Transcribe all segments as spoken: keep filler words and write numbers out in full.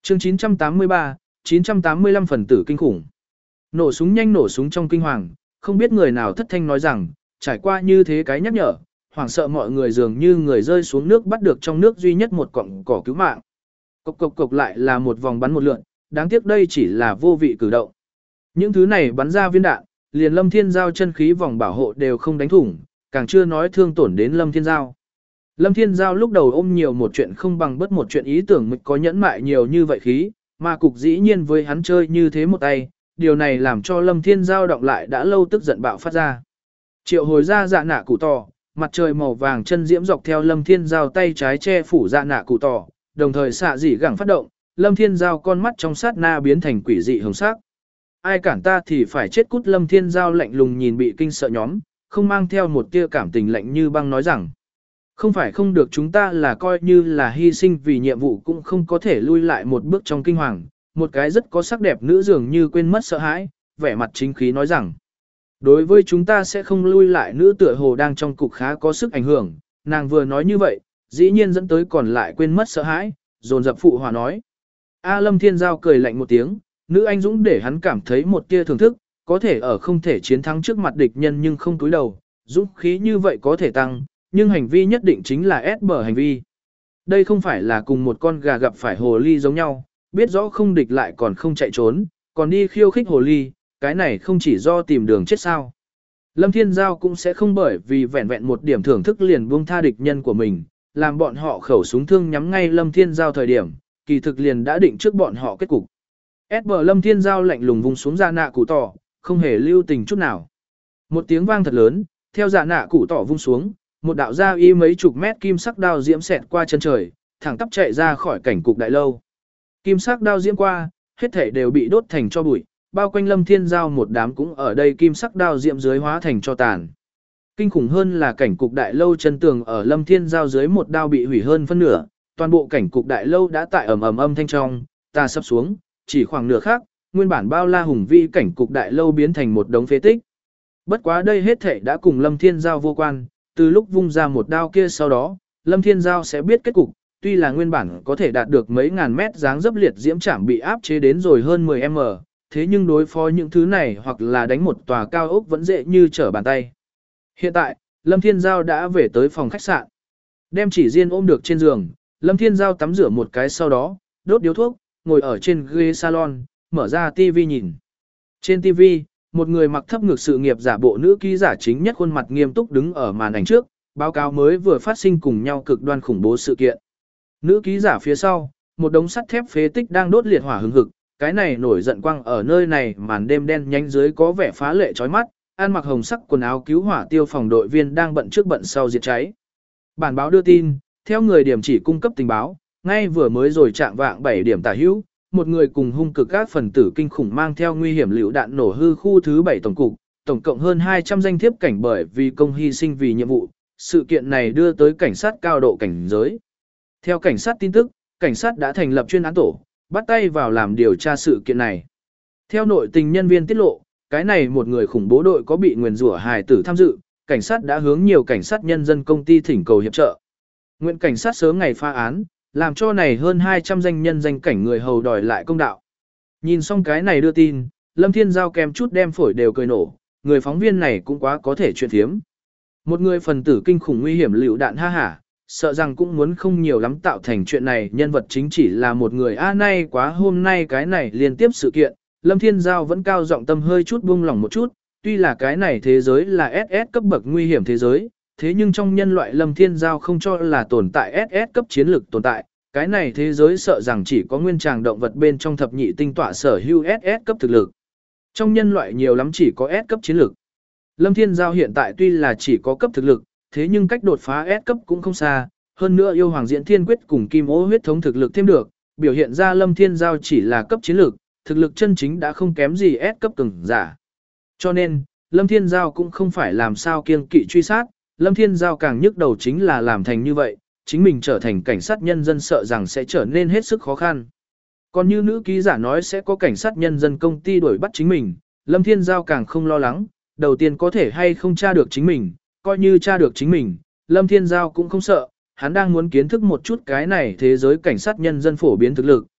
Chương chín trăm tám mươi ba, chín trăm tám mươi lăm phần tử kinh khủng. Nổ súng nhanh nổ súng trong kinh hoàng, không biết người nào thất thanh nói rằng, trải qua như thế cái nhắc nhở, hoảng sợ mọi người dường như người rơi xuống nước bắt được trong nước duy nhất một cọng cỏ cứu mạng. Cộc cộc cộc lại là một vòng bắn một lượn, đáng tiếc đây chỉ là vô vị cử động. Những thứ này bắn ra viên đạn, liền Lâm Thiên Giao chân khí vòng bảo hộ đều không đánh thủng, càng chưa nói thương tổn đến Lâm Thiên Giao. Lâm Thiên Giao lúc đầu ôm nhiều một chuyện không bằng bất một chuyện ý tưởng mình có nhẫn mại nhiều như vậy khí, mà cục dĩ nhiên với hắn chơi như thế một tay, điều này làm cho Lâm Thiên Giao động lại đã lâu tức giận bạo phát ra. Triệu hồi ra dạ nạ cụ tỏ, mặt trời màu vàng chân diễm dọc theo Lâm Thiên Giao tay trái che phủ dạ nạ cụ tỏ, đồng thời xạ dị gẳng phát động, Lâm Thiên Giao con mắt trong sát na biến thành quỷ dị hồng sắc. Ai cản ta thì phải chết cút. Lâm Thiên Giao lạnh lùng nhìn bị kinh sợ nhóm, không mang theo một tia cảm tình lạnh như băng nói rằng, không phải không được, chúng ta là coi như là hy sinh vì nhiệm vụ cũng không có thể lui lại một bước trong kinh hoàng. Một cái rất có sắc đẹp nữ dường như quên mất sợ hãi, vẻ mặt chính khí nói rằng, đối với chúng ta sẽ không lui lại. Nữ tựa hồ đang trong cục khá có sức ảnh hưởng, nàng vừa nói như vậy, dĩ nhiên dẫn tới còn lại quên mất sợ hãi, dồn dập phụ hòa nói. A Lâm Thiên Giao cười lạnh một tiếng, nữ anh dũng để hắn cảm thấy một tia thưởng thức, có thể ở không thể chiến thắng trước mặt địch nhân nhưng không túi đầu, dũng khí như vậy có thể tăng, nhưng hành vi nhất định chính là ép bờ hành vi. Đây không phải là cùng một con gà gặp phải hồ ly giống nhau, biết rõ không địch lại còn không chạy trốn, còn đi khiêu khích hồ ly, cái này không chỉ do tìm đường chết sao. Lâm Thiên Giao cũng sẽ không bởi vì vẹn vẹn một điểm thưởng thức liền buông tha địch nhân của mình, làm bọn họ khẩu súng thương nhắm ngay Lâm Thiên Giao thời điểm, kỳ thực liền đã định trước bọn họ kết cục. ét bê Lâm Thiên Giao lạnh lùng vùng xuống dạ nạ cụ tỏ, không hề lưu tình chút nào. Một tiếng vang thật lớn, theo dạ nạ cụ tỏ vung xuống, một đạo ra y mấy chục mét kim sắc đao diễm xẹt qua chân trời, thẳng tắp chạy ra khỏi cảnh cục đại lâu. Kim sắc đao diễm qua, hết thảy đều bị đốt thành cho bụi, bao quanh Lâm Thiên Giao một đám cũng ở đây kim sắc đao diễm dưới hóa thành cho tàn. Kinh khủng hơn là cảnh cục đại lâu chân tường ở Lâm Thiên Giao dưới một đao bị hủy hơn phân nửa, toàn bộ cảnh cục đại lâu đã tại ầm ầm âm thanh trong, ta sắp xuống, chỉ khoảng nửa khác, nguyên bản bao la hùng vĩ cảnh cục đại lâu biến thành một đống phế tích. Bất quá đây hết thảy đã cùng Lâm Thiên Giao vô quan, từ lúc vung ra một đao kia sau đó, Lâm Thiên Giao sẽ biết kết cục, tuy là nguyên bản có thể đạt được mấy ngàn mét dáng dấp liệt diễm trảm bị áp chế đến rồi hơn mười mét, thế nhưng đối phó những thứ này hoặc là đánh một tòa cao ốc vẫn dễ như trở bàn tay. Hiện tại, Lâm Thiên Giao đã về tới phòng khách sạn. Đem chỉ riêng ôm được trên giường, Lâm Thiên Giao tắm rửa một cái sau đó, đốt điếu thuốc, ngồi ở trên ghế salon, mở ra tivi nhìn. Trên tivi, một người mặc thấp ngực sự nghiệp giả bộ nữ ký giả chính nhất khuôn mặt nghiêm túc đứng ở màn ảnh trước, báo cáo mới vừa phát sinh cùng nhau cực đoan khủng bố sự kiện. Nữ ký giả phía sau, một đống sắt thép phế tích đang đốt liệt hỏa hừng hực, cái này nổi giận quang ở nơi này màn đêm đen nhánh dưới có vẻ phá lệ chói mắt, ăn mặc hồng sắc quần áo cứu hỏa tiêu phòng đội viên đang bận trước bận sau diệt cháy. Bản báo đưa tin, theo người điểm chỉ cung cấp tình báo, ngay vừa mới rồi chạm vạng bảy điểm tả hữu, một người cùng hung cực các phần tử kinh khủng mang theo nguy hiểm lựu đạn nổ hư khu thứ bảy tổng cục, tổng cộng hơn hai trăm danh thiếp cảnh bởi vì công hy sinh vì nhiệm vụ. Sự kiện này đưa tới cảnh sát cao độ cảnh giới. Theo cảnh sát tin tức, cảnh sát đã thành lập chuyên án tổ, bắt tay vào làm điều tra sự kiện này. Theo nội tình nhân viên tiết lộ, cái này một người khủng bố đội có bị nguyền rủa hài tử tham dự, cảnh sát đã hướng nhiều cảnh sát nhân dân công ty thỉnh cầu hiệp trợ. Nguyện cảnh sát sớm ngày phá án, làm cho này hơn hai trăm danh nhân danh cảnh người hầu đòi lại công đạo. Nhìn xong cái này đưa tin, Lâm Thiên Giao kèm chút đem phổi đều cười nổ, người phóng viên này cũng quá có thể chuyện thiếm. Một người phần tử kinh khủng nguy hiểm lựu đạn ha hả, sợ rằng cũng muốn không nhiều lắm tạo thành chuyện này, nhân vật chính chỉ là một người a nay quá hôm nay cái này liên tiếp sự kiện, Lâm Thiên Giao vẫn cao giọng tâm hơi chút buông lỏng một chút, tuy là cái này thế giới là ét ét cấp bậc nguy hiểm thế giới, thế nhưng trong nhân loại Lâm Thiên Giao không cho là tồn tại ét ét cấp chiến lược tồn tại, cái này thế giới sợ rằng chỉ có nguyên tràng động vật bên trong thập nhị tinh tọa sở hữu ét ét cấp thực lực. Trong nhân loại nhiều lắm chỉ có S cấp chiến lược. Lâm Thiên Giao hiện tại tuy là chỉ có cấp thực lực, thế nhưng cách đột phá S cấp cũng không xa, hơn nữa yêu hoàng diễn thiên quyết cùng kim ô huyết thống thực lực thêm được, biểu hiện ra Lâm Thiên Giao chỉ là cấp chiến lược, thực lực chân chính đã không kém gì S cấp cường giả. Cho nên, Lâm Thiên Giao cũng không phải làm sao kiêng kỵ truy sát, Lâm Thiên Giao càng nhức đầu chính là làm thành như vậy, chính mình trở thành cảnh sát nhân dân sợ rằng sẽ trở nên hết sức khó khăn. Còn như nữ ký giả nói sẽ có cảnh sát nhân dân công ty đuổi bắt chính mình, Lâm Thiên Giao càng không lo lắng, đầu tiên có thể hay không tra được chính mình, coi như tra được chính mình, Lâm Thiên Giao cũng không sợ, hắn đang muốn kiến thức một chút cái này thế giới cảnh sát nhân dân phổ biến thực lực,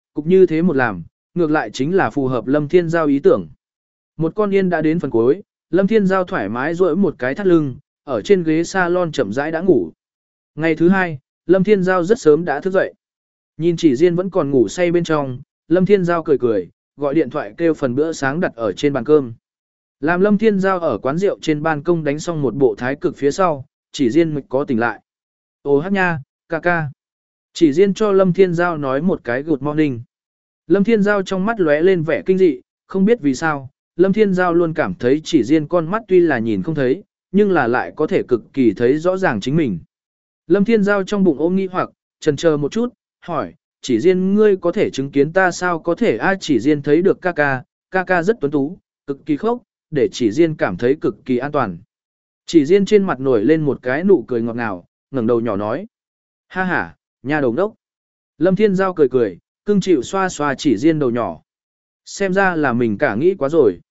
cục như thế một làm, ngược lại chính là phù hợp Lâm Thiên Giao ý tưởng. Một con yên đã đến phần cuối, Lâm Thiên Giao thoải mái duỗi một cái thắt lưng, ở trên ghế salon chậm rãi đã ngủ. Ngày thứ hai, Lâm Thiên Giao rất sớm đã thức dậy. Nhìn Chỉ Diên vẫn còn ngủ say bên trong, Lâm Thiên Giao cười cười, gọi điện thoại kêu phần bữa sáng đặt ở trên bàn cơm. Làm Lâm Thiên Giao ở quán rượu trên ban công đánh xong một bộ thái cực phía sau, Chỉ Diên mịch có tỉnh lại. Ồ hát nha, ca ca. Chỉ Diên cho Lâm Thiên Giao nói một cái good morning. Lâm Thiên Giao trong mắt lóe lên vẻ kinh dị, không biết vì sao, Lâm Thiên Giao luôn cảm thấy Chỉ Diên con mắt tuy là nhìn không thấy, nhưng là lại có thể cực kỳ thấy rõ ràng chính mình. Lâm Thiên Giao trong bụng ôm nghi hoặc, chần chờ một chút, hỏi, Chỉ Diên ngươi có thể chứng kiến ta sao có thể ai Chỉ Diên thấy được ca ca, ca ca rất tuấn tú, cực kỳ khốc, để Chỉ Diên cảm thấy cực kỳ an toàn. Chỉ Diên trên mặt nổi lên một cái nụ cười ngọt ngào, ngẩng đầu nhỏ nói. Ha ha, nha đồng đốc. Lâm Thiên Giao cười cười, cưng chịu xoa xoa Chỉ Diên đầu nhỏ. Xem ra là mình cả nghĩ quá rồi.